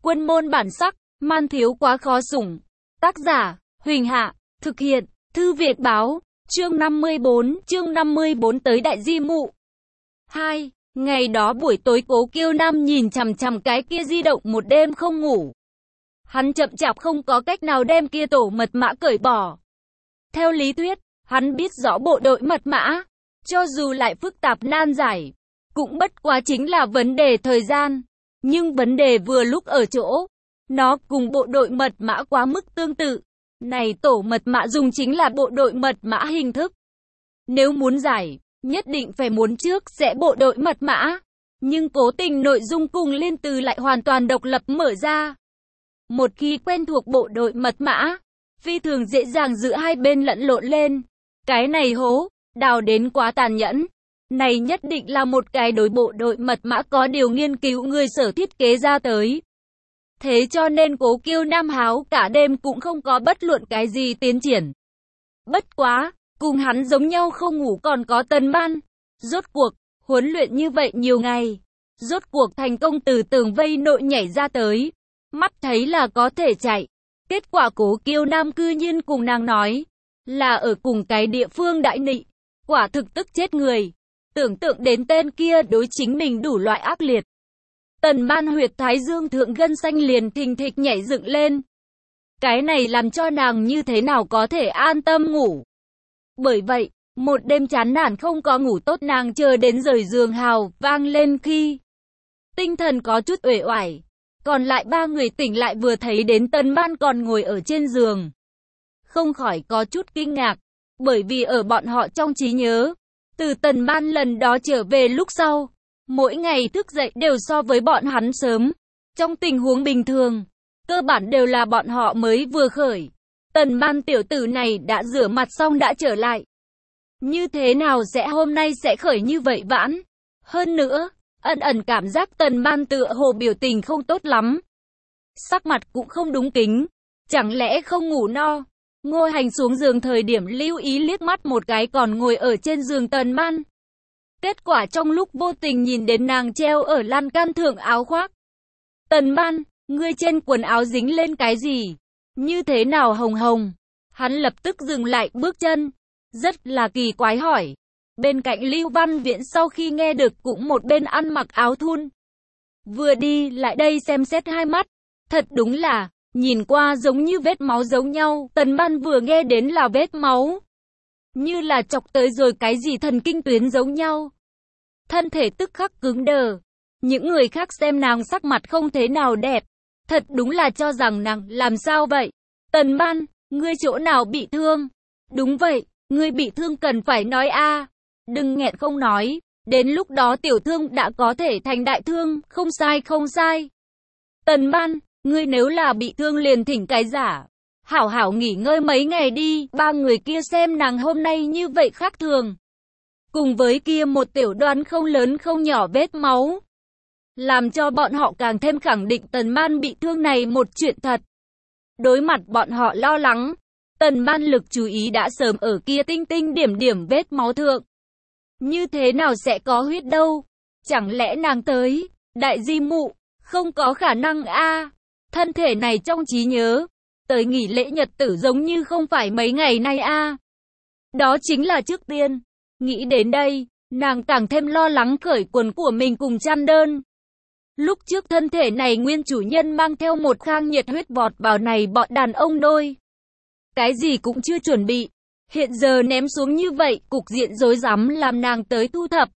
Quân môn bản sắc, man thiếu quá khó sủng. Tác giả, Huỳnh Hạ, thực hiện, Thư Việt Báo, chương 54 tới Đại Di Mụ. 2. Ngày đó buổi tối Cố Kiêu Nam nhìn chằm chằm cái kia di động một đêm không ngủ. Hắn chậm chạp không có cách nào đem kia tổ mật mã cởi bỏ. Theo lý thuyết, hắn biết rõ bộ đội mật mã, cho dù lại phức tạp nan giải, cũng bất quá chính là vấn đề thời gian. Nhưng vấn đề vừa lúc ở chỗ, nó cùng bộ đội mật mã quá mức tương tự. Này tổ mật mã dùng chính là bộ đội mật mã hình thức. Nếu muốn giải, nhất định phải muốn trước sẽ bộ đội mật mã. Nhưng cố tình nội dung cùng liên từ lại hoàn toàn độc lập mở ra. Một khi quen thuộc bộ đội mật mã, phi thường dễ dàng giữa hai bên lẫn lộn lên. Cái này hố, đào đến quá tàn nhẫn. Này nhất định là một cái đối bộ đội mật mã có điều nghiên cứu người sở thiết kế ra tới. Thế cho nên Cố Kiêu Nam háo cả đêm cũng không có bất luận cái gì tiến triển. Bất quá, cùng hắn giống nhau không ngủ còn có Tần Ban. Rốt cuộc, huấn luyện như vậy nhiều ngày. Rốt cuộc thành công từ tường vây nội nhảy ra tới. Mắt thấy là có thể chạy. Kết quả Cố Kiêu Nam cư nhiên cùng nàng nói là ở cùng cái địa phương đại nị. Quả thực tức chết người. Tưởng tượng đến tên kia đối chính mình đủ loại ác liệt. Tần Ban huyệt thái dương thượng gân xanh liền thình thịch nhảy dựng lên. Cái này làm cho nàng như thế nào có thể an tâm ngủ. Bởi vậy, một đêm chán nản không có ngủ tốt nàng chờ đến rời giường hào vang lên khi tinh thần có chút uể oải. Còn lại ba người tỉnh lại vừa thấy đến Tần Ban còn ngồi ở trên giường. Không khỏi có chút kinh ngạc, bởi vì ở bọn họ trong trí nhớ, từ Tần Ban lần đó trở về lúc sau, mỗi ngày thức dậy đều so với bọn hắn sớm. Trong tình huống bình thường, cơ bản đều là bọn họ mới vừa khởi. Tần Ban tiểu tử này đã rửa mặt xong đã trở lại. Như thế nào sẽ hôm nay sẽ khởi như vậy vãn? Hơn nữa, ẩn ẩn cảm giác Tần Ban tựa hồ biểu tình không tốt lắm. Sắc mặt cũng không đúng kính. Chẳng lẽ không ngủ no? Ngô Hành xuống giường thời điểm lưu ý liếc mắt một cái còn ngồi ở trên giường Tần Ban. Kết quả trong lúc vô tình nhìn đến nàng treo ở lan can thượng áo khoác. Tần Ban, ngươi trên quần áo dính lên cái gì? Như thế nào hồng hồng? Hắn lập tức dừng lại bước chân. Rất là kỳ quái hỏi. Bên cạnh Lưu Văn Viễn sau khi nghe được cũng một bên ăn mặc áo thun. Vừa đi lại đây xem xét hai mắt. Thật đúng là, nhìn qua giống như vết máu giống nhau. Tần Ban vừa nghe đến là vết máu, như là chọc tới rồi cái gì thần kinh tuyến giống nhau. Thân thể tức khắc cứng đờ. Những người khác xem nàng sắc mặt không thế nào đẹp. Thật đúng là cho rằng nàng làm sao vậy? Tần Ban, ngươi chỗ nào bị thương? Đúng vậy, ngươi bị thương cần phải nói a. Đừng nghẹn không nói. Đến lúc đó tiểu thương đã có thể thành đại thương. Không sai không sai. Tần Ban, ngươi nếu là bị thương liền thỉnh cái giả. Hảo hảo nghỉ ngơi mấy ngày đi. Ba người kia xem nàng hôm nay như vậy khác thường. Cùng với kia một tiểu đoán không lớn không nhỏ vết máu, làm cho bọn họ càng thêm khẳng định Tần Ban bị thương này một chuyện thật. Đối mặt bọn họ lo lắng, Tần Ban lực chú ý đã sớm ở kia tinh tinh điểm điểm vết máu thượng. Như thế nào sẽ có huyết đâu? Chẳng lẽ nàng tới, Đại Di Mụ, không có khả năng a. Thân thể này trong trí nhớ, tới nghỉ lễ nhật tử giống như không phải mấy ngày nay a. Đó chính là trước tiên. Nghĩ đến đây, nàng càng thêm lo lắng cởi quần của mình cùng chăn đơn. Lúc trước thân thể này nguyên chủ nhân mang theo một khang nhiệt huyết vọt vào này bọn đàn ông đôi. Cái gì cũng chưa chuẩn bị. Hiện giờ ném xuống như vậy, cục diện rối rắm làm nàng tới thu thập.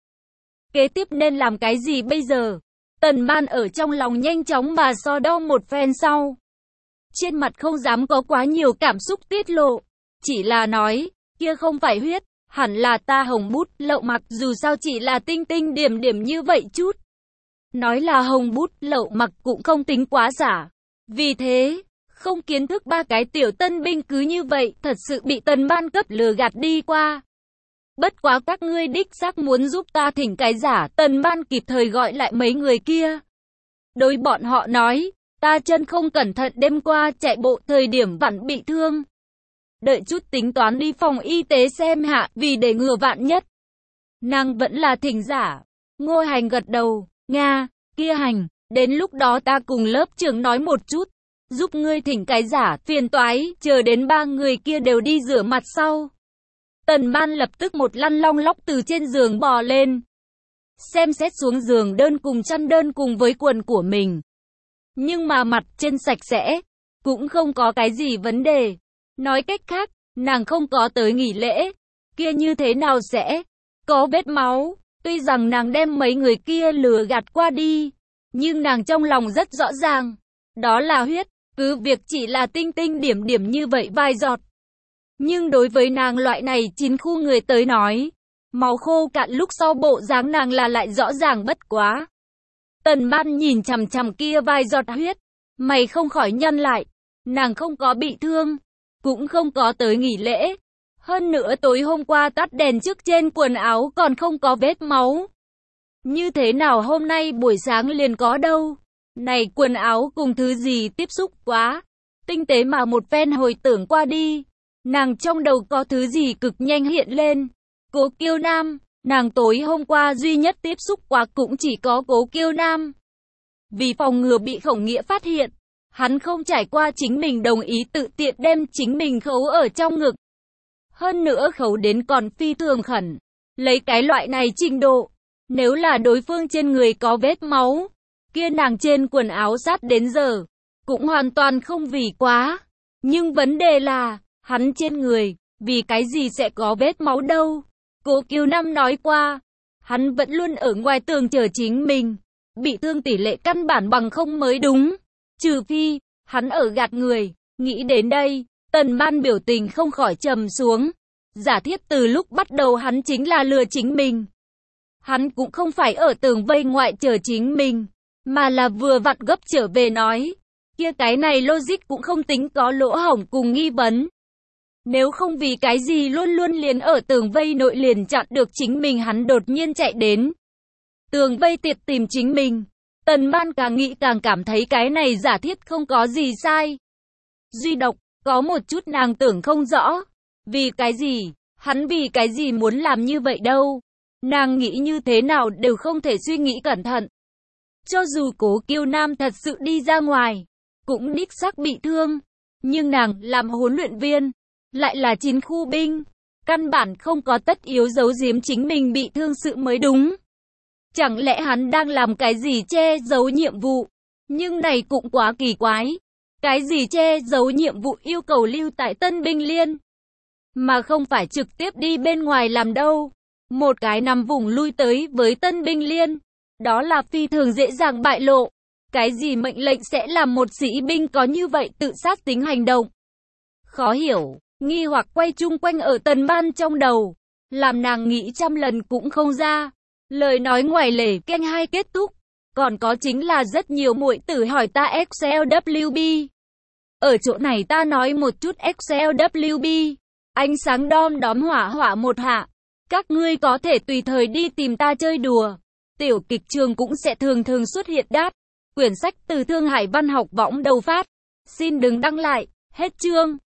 Kế tiếp nên làm cái gì bây giờ? Tần Ban ở trong lòng nhanh chóng mà so đo một phen sau. Trên mặt không dám có quá nhiều cảm xúc tiết lộ. Chỉ là nói, kia không phải huyết. Hẳn là ta hồng bút lậu mặc, dù sao chỉ là tinh tinh điểm điểm như vậy chút. Nói là hồng bút lậu mặc cũng không tính quá giả. Vì thế, không kiến thức ba cái tiểu tân binh cứ như vậy, thật sự bị Tần Ban cấp lừa gạt đi qua. Bất quá các ngươi đích xác muốn giúp ta thỉnh cái giả. Tần Ban kịp thời gọi lại mấy người kia. Đối bọn họ nói, ta chân không cẩn thận đêm qua chạy bộ thời điểm vặn bị thương. Đợi chút tính toán đi phòng y tế xem hạ, vì để ngừa vạn nhất. Nàng vẫn là thỉnh giả. Ngô Hành gật đầu, Nga, kia Hành, Đến lúc đó ta cùng lớp trưởng nói một chút, giúp ngươi thỉnh cái giả, phiền toái, chờ đến 3 người kia đều đi rửa mặt sau. Tần Ban lập tức một lăn long lóc từ trên giường bò lên. Xem xét xuống giường đơn cùng chăn đơn cùng với quần của mình. Nhưng mà mặt trên sạch sẽ, cũng không có cái gì vấn đề. Nói cách khác, nàng không có tới nghỉ lễ, kia như thế nào sẽ có vết máu. Tuy rằng nàng đem mấy người kia lừa gạt qua đi, nhưng nàng trong lòng rất rõ ràng, đó là huyết, cứ việc chỉ là tinh tinh điểm điểm như vậy vài giọt. Nhưng đối với nàng loại này chín khu người tới nói, máu khô cạn lúc sau bộ dáng nàng là lại rõ ràng bất quá. Tần Ban nhìn chằm chằm kia vài giọt huyết, mày không khỏi nhăn lại, nàng không có bị thương, cũng không có tới nghỉ lễ. Hơn nữa tối hôm qua tắt đèn trước trên quần áo còn không có vết máu. Như thế nào hôm nay buổi sáng liền có đâu? Này quần áo cùng thứ gì tiếp xúc quá? Tinh tế mà một phen hồi tưởng qua đi, nàng trong đầu có thứ gì cực nhanh hiện lên. Cố Kiêu Nam, nàng tối hôm qua duy nhất tiếp xúc quá cũng chỉ có Cố Kiêu Nam. Vì phòng ngừa bị Khổng Nghĩa phát hiện, hắn không trải qua chính mình đồng ý tự tiện đem chính mình khấu ở trong ngực. Hơn nữa khấu đến còn phi thường khẩn. Lấy cái loại này trình độ, nếu là đối phương trên người có vết máu, kia nàng trên quần áo sát đến giờ, cũng hoàn toàn không vì quá. Nhưng vấn đề là, hắn trên người, vì cái gì sẽ có vết máu đâu? Cố Kiêu Nam nói qua, hắn vẫn luôn ở ngoài tường chờ chính mình, bị thương tỷ lệ căn bản bằng không mới đúng. Trừ phi, hắn ở gạt người. Nghĩ đến đây, Tần Ban biểu tình không khỏi trầm xuống. Giả thiết từ lúc bắt đầu hắn chính là lừa chính mình. Hắn cũng không phải ở tường vây ngoại chờ chính mình, mà là vừa vặn gấp trở về nói. Kia cái này logic cũng không tính có lỗ hổng cùng nghi vấn. Nếu không vì cái gì luôn luôn liền ở tường vây nội liền chặn được chính mình, hắn đột nhiên chạy đến tường vây tiệt tìm chính mình. Tần Ban càng nghĩ càng cảm thấy cái này giả thiết không có gì sai. Duy độc, có một chút nàng tưởng không rõ. Vì cái gì? Hắn vì cái gì muốn làm như vậy đâu? Nàng nghĩ như thế nào đều không thể suy nghĩ cẩn thận. Cho dù Cố Kiêu Nam thật sự đi ra ngoài, cũng đích xác bị thương. Nhưng nàng làm huấn luyện viên, lại là 9 khu binh. Căn bản không có tất yếu giấu giếm chính mình bị thương sự mới đúng. Chẳng lẽ hắn đang làm cái gì che giấu nhiệm vụ? Nhưng này cũng quá kỳ quái. Cái gì che giấu nhiệm vụ yêu cầu lưu tại Tân Binh Liên, mà không phải trực tiếp đi bên ngoài làm đâu? Một cái nằm vùng lui tới với Tân Binh Liên, đó là phi thường dễ dàng bại lộ. Cái gì mệnh lệnh sẽ làm một sĩ binh có như vậy tự sát tính hành động? Khó hiểu, nghi hoặc quay chung quanh ở Tần Ban trong đầu, làm nàng nghĩ trăm lần cũng không ra. Lời nói ngoài lề keng hai kết thúc. Còn có chính là rất nhiều muội tử hỏi ta XLWB. Ở chỗ này ta nói một chút XLWB. Ánh sáng đom đóm hỏa hỏa một hạ. Các ngươi có thể tùy thời đi tìm ta chơi đùa. Tiểu kịch trường cũng sẽ thường thường xuất hiện đát. Quyển sách từ Thương Hải Văn học võng đầu phát. Xin đừng đăng lại. Hết chương.